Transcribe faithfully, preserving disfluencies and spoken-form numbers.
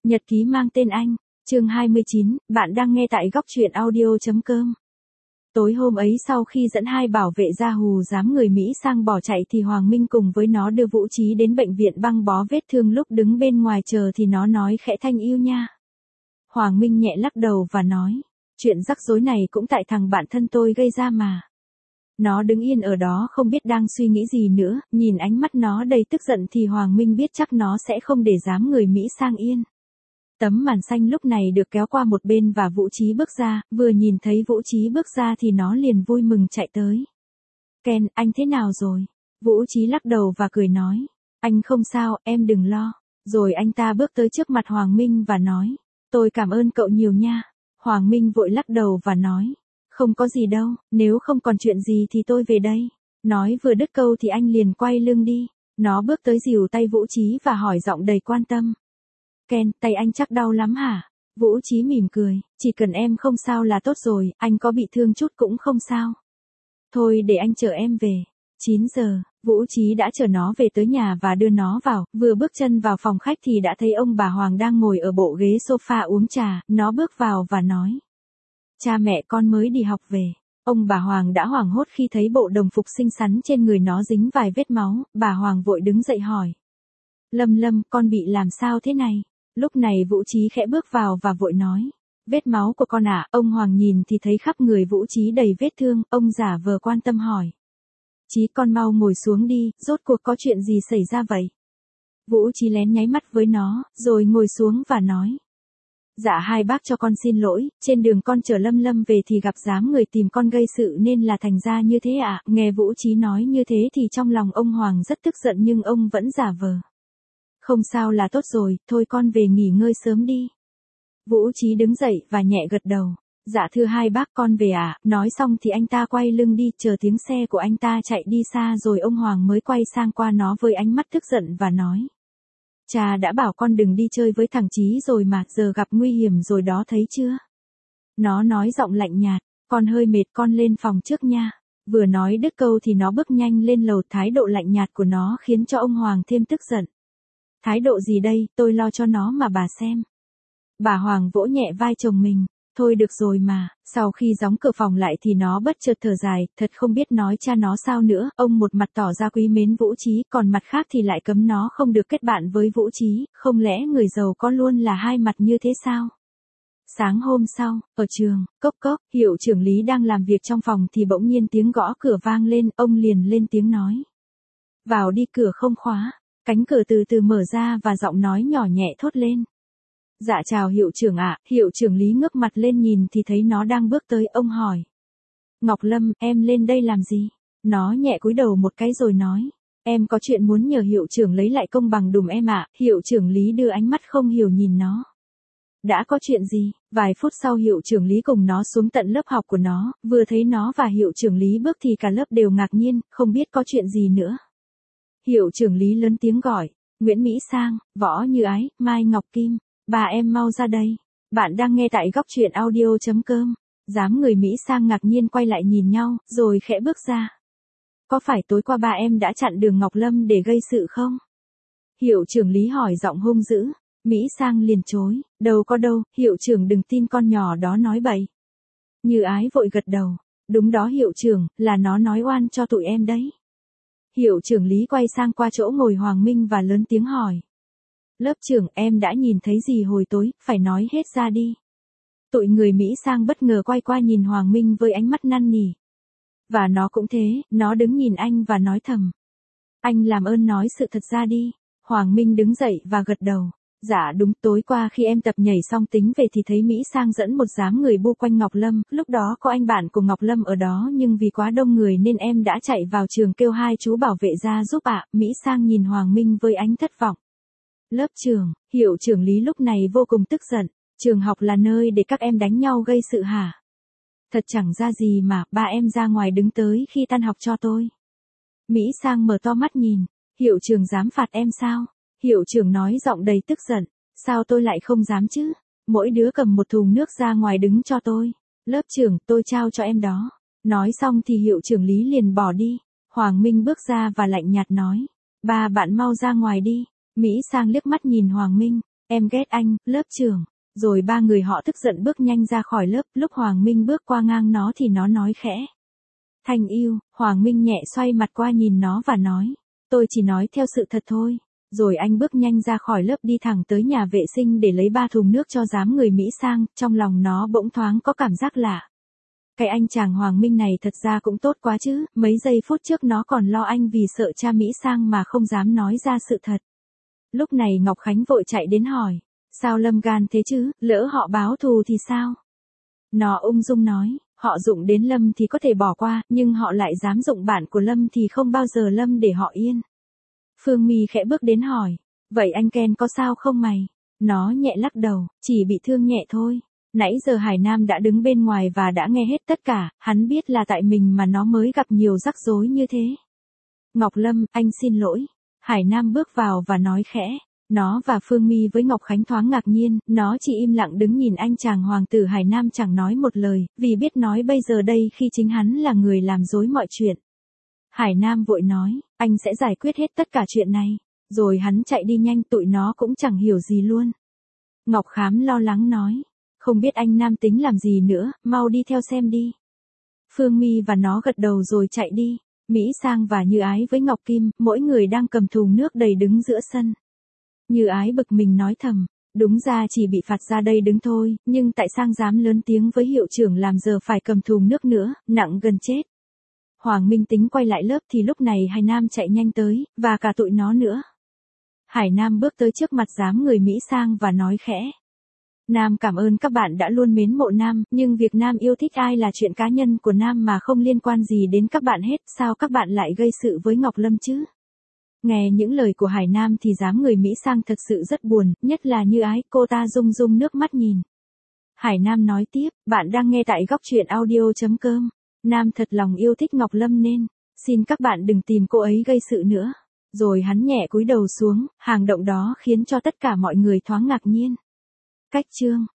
Nhật ký mang tên anh, chương hai mươi chín, bạn đang nghe tại góc truyện audio.com. Tối hôm ấy sau khi dẫn hai bảo vệ ra hù dám người Mỹ sang bỏ chạy thì Hoàng Minh cùng với nó đưa Vũ Trí đến bệnh viện băng bó vết thương, lúc đứng bên ngoài chờ thì nó nói khẽ Thanh yêu nha. Hoàng Minh nhẹ lắc đầu và nói, chuyện rắc rối này cũng tại thằng bạn thân tôi gây ra mà. Nó đứng yên ở đó không biết đang suy nghĩ gì nữa, nhìn ánh mắt nó đầy tức giận thì Hoàng Minh biết chắc nó sẽ không để dám người Mỹ sang yên. Tấm màn xanh lúc này được kéo qua một bên và Vũ Trí bước ra, vừa nhìn thấy Vũ Trí bước ra thì nó liền vui mừng chạy tới. Ken, anh thế nào rồi? Vũ Trí lắc đầu và cười nói, anh không sao, em đừng lo. Rồi anh ta bước tới trước mặt Hoàng Minh và nói, tôi cảm ơn cậu nhiều nha. Hoàng Minh vội lắc đầu và nói, không có gì đâu, nếu không còn chuyện gì thì tôi về đây. Nói vừa đứt câu thì anh liền quay lưng đi. Nó bước tới dìu tay Vũ Trí và hỏi giọng đầy quan tâm. Ken, tay anh chắc đau lắm hả? Vũ Trí mỉm cười, chỉ cần em không sao là tốt rồi, anh có bị thương chút cũng không sao. Thôi để anh chở em về. chín giờ, Vũ Trí đã chở nó về tới nhà và đưa nó vào, vừa bước chân vào phòng khách thì đã thấy ông bà Hoàng đang ngồi ở bộ ghế sofa uống trà, nó bước vào và nói. Cha mẹ con mới đi học về. Ông bà Hoàng đã hoảng hốt khi thấy bộ đồng phục xinh xắn trên người nó dính vài vết máu, bà Hoàng vội đứng dậy hỏi. Lâm Lâm, con bị làm sao thế này? Lúc này Vũ Trí khẽ bước vào và vội nói. Vết máu của con à? Ông Hoàng nhìn thì thấy khắp người Vũ Trí đầy vết thương, ông giả vờ quan tâm hỏi. Trí con mau ngồi xuống đi, rốt cuộc có chuyện gì xảy ra vậy? Vũ Trí lén nháy mắt với nó, rồi ngồi xuống và nói. Dạ hai bác cho con xin lỗi, trên đường con chở Lâm Lâm về thì gặp dám người tìm con gây sự nên là thành ra như thế ạ. À. Nghe Vũ Trí nói như thế thì trong lòng ông Hoàng rất tức giận nhưng ông vẫn giả vờ. Không sao là tốt rồi, thôi con về nghỉ ngơi sớm đi. Vũ Trí đứng dậy và nhẹ gật đầu. Dạ thưa hai bác con về à, nói xong thì anh ta quay lưng đi, chờ tiếng xe của anh ta chạy đi xa rồi ông Hoàng mới quay sang qua nó với ánh mắt tức giận và nói. Cha đã bảo con đừng đi chơi với thằng Trí rồi mà, giờ gặp nguy hiểm rồi đó thấy chưa? Nó nói giọng lạnh nhạt, con hơi mệt con lên phòng trước nha. Vừa nói đứt câu thì nó bước nhanh lên lầu, thái độ lạnh nhạt của nó khiến cho ông Hoàng thêm tức giận. Thái độ gì đây, tôi lo cho nó mà bà xem. Bà Hoàng vỗ nhẹ vai chồng mình, thôi được rồi mà, sau khi đóng cửa phòng lại thì nó bất chợt thở dài, thật không biết nói cha nó sao nữa, ông một mặt tỏ ra quý mến Vũ Trí, còn mặt khác thì lại cấm nó không được kết bạn với Vũ Trí, không lẽ người giàu có luôn là hai mặt như thế sao? Sáng hôm sau, ở trường, cốc cốc, hiệu trưởng Lý đang làm việc trong phòng thì bỗng nhiên tiếng gõ cửa vang lên, ông liền lên tiếng nói. Vào đi, cửa không khóa. Cánh cửa từ từ mở ra và giọng nói nhỏ nhẹ thốt lên. Dạ chào hiệu trưởng ạ. Hiệu trưởng Lý ngước mặt lên nhìn thì thấy nó đang bước tới, ông hỏi. Ngọc Lâm, em lên đây làm gì? Nó nhẹ cúi đầu một cái rồi nói. Em có chuyện muốn nhờ hiệu trưởng lấy lại công bằng đùm em ạ. Hiệu trưởng Lý đưa ánh mắt không hiểu nhìn nó. Đã có chuyện gì? Vài phút sau hiệu trưởng Lý cùng nó xuống tận lớp học của nó, vừa thấy nó và hiệu trưởng Lý bước thì cả lớp đều ngạc nhiên, không biết có chuyện gì nữa. Hiệu trưởng Lý lớn tiếng gọi, Nguyễn Mỹ Sang, Võ Như Ái, Mai Ngọc Kim, ba em mau ra đây. Bạn đang nghe tại góc truyện audio.com. Dám người Mỹ Sang ngạc nhiên quay lại nhìn nhau, rồi khẽ bước ra. Có phải tối qua ba em đã chặn đường Ngọc Lâm để gây sự không? Hiệu trưởng Lý hỏi giọng hung dữ. Mỹ Sang liền chối, đâu có đâu, hiệu trưởng đừng tin con nhỏ đó nói bậy. Như Ái vội gật đầu, đúng đó hiệu trưởng, là nó nói oan cho tụi em đấy. Hiệu trưởng Lý quay sang qua chỗ ngồi Hoàng Minh và lớn tiếng hỏi. Lớp trưởng, em đã nhìn thấy gì hồi tối, phải nói hết ra đi. Tụi người Mỹ Sang bất ngờ quay qua nhìn Hoàng Minh với ánh mắt năn nỉ. Và nó cũng thế, nó đứng nhìn anh và nói thầm. Anh làm ơn nói sự thật ra đi. Hoàng Minh đứng dậy và gật đầu. Dạ đúng, tối qua khi em tập nhảy xong tính về thì thấy Mỹ Sang dẫn một đám người bu quanh Ngọc Lâm, lúc đó có anh bạn của Ngọc Lâm ở đó nhưng vì quá đông người nên em đã chạy vào trường kêu hai chú bảo vệ ra giúp ạ. Mỹ Sang nhìn Hoàng Minh với ánh thất vọng. Lớp trưởng, hiệu trưởng Lý lúc này vô cùng tức giận, trường học là nơi để các em đánh nhau gây sự hả? Thật chẳng ra gì mà, ba em ra ngoài đứng tới khi tan học cho tôi. Mỹ Sang mở to mắt nhìn, hiệu trưởng dám phạt em sao? Hiệu trưởng nói giọng đầy tức giận, sao tôi lại không dám chứ? Mỗi đứa cầm một thùng nước ra ngoài đứng cho tôi. Lớp trưởng, tôi trao cho em đó. Nói xong thì hiệu trưởng Lý liền bỏ đi. Hoàng Minh bước ra và lạnh nhạt nói. Ba bạn mau ra ngoài đi. Mỹ Sang liếc mắt nhìn Hoàng Minh. em ghét anh, lớp trưởng. Rồi ba người họ tức giận bước nhanh ra khỏi lớp, lúc Hoàng Minh bước qua ngang nó thì nó nói khẽ. Thanh yêu, Hoàng Minh nhẹ xoay mặt qua nhìn nó và nói. Tôi chỉ nói theo sự thật thôi. Rồi anh bước nhanh ra khỏi lớp đi thẳng tới nhà vệ sinh để lấy ba thùng nước cho giám người Mỹ sang, trong lòng nó bỗng thoáng có cảm giác lạ. Cái anh chàng Hoàng Minh này thật ra cũng tốt quá chứ, mấy giây phút trước nó còn lo anh vì sợ cha Mỹ sang mà không dám nói ra sự thật. Lúc này Ngọc Khánh vội chạy đến hỏi, sao Lâm gan thế chứ, lỡ họ báo thù thì sao? Nó ung dung nói, họ dụng đến Lâm thì có thể bỏ qua, nhưng họ lại dám dụng bạn của Lâm thì không bao giờ Lâm để họ yên. Phương My khẽ bước đến hỏi, vậy anh Ken có sao không mày? Nó nhẹ lắc đầu, chỉ bị thương nhẹ thôi. Nãy giờ Hải Nam đã đứng bên ngoài và đã nghe hết tất cả, hắn biết là tại mình mà nó mới gặp nhiều rắc rối như thế. Ngọc Lâm, anh xin lỗi. Hải Nam bước vào và nói khẽ. Nó và Phương My với Ngọc Khánh thoáng ngạc nhiên, nó chỉ im lặng đứng nhìn anh chàng hoàng tử Hải Nam chẳng nói một lời, vì biết nói bây giờ đây khi chính hắn là người làm rối mọi chuyện. Hải Nam vội nói, anh sẽ giải quyết hết tất cả chuyện này. Rồi hắn chạy đi nhanh, tụi nó cũng chẳng hiểu gì luôn. Ngọc Khám lo lắng nói, không biết anh Nam tính làm gì nữa, mau đi theo xem đi. Phương My và nó gật đầu rồi chạy đi. Mỹ Sang và Như Ái với Ngọc Kim, mỗi người đang cầm thùng nước đầy đứng giữa sân. Như Ái bực mình nói thầm, đúng ra chỉ bị phạt ra đây đứng thôi, nhưng tại Sang dám lớn tiếng với hiệu trưởng làm giờ phải cầm thùng nước nữa, nặng gần chết. Hoàng Minh tính quay lại lớp thì lúc này Hải Nam chạy nhanh tới, và cả tụi nó nữa. Hải Nam bước tới trước mặt giám người Mỹ Sang và nói khẽ. Nam cảm ơn các bạn đã luôn mến mộ Nam, nhưng việc Nam yêu thích ai là chuyện cá nhân của Nam mà không liên quan gì đến các bạn hết, sao các bạn lại gây sự với Ngọc Lâm chứ? Nghe những lời của Hải Nam thì giám người Mỹ Sang thật sự rất buồn, nhất là Như Ái, cô ta rung rung nước mắt nhìn. Hải Nam nói tiếp, bạn đang nghe tại góc truyện audio chấm com. Nam thật lòng yêu thích Ngọc Lâm nên, xin các bạn đừng tìm cô ấy gây sự nữa. Rồi hắn nhẹ cúi đầu xuống, hành động đó khiến cho tất cả mọi người thoáng ngạc nhiên. Cách chương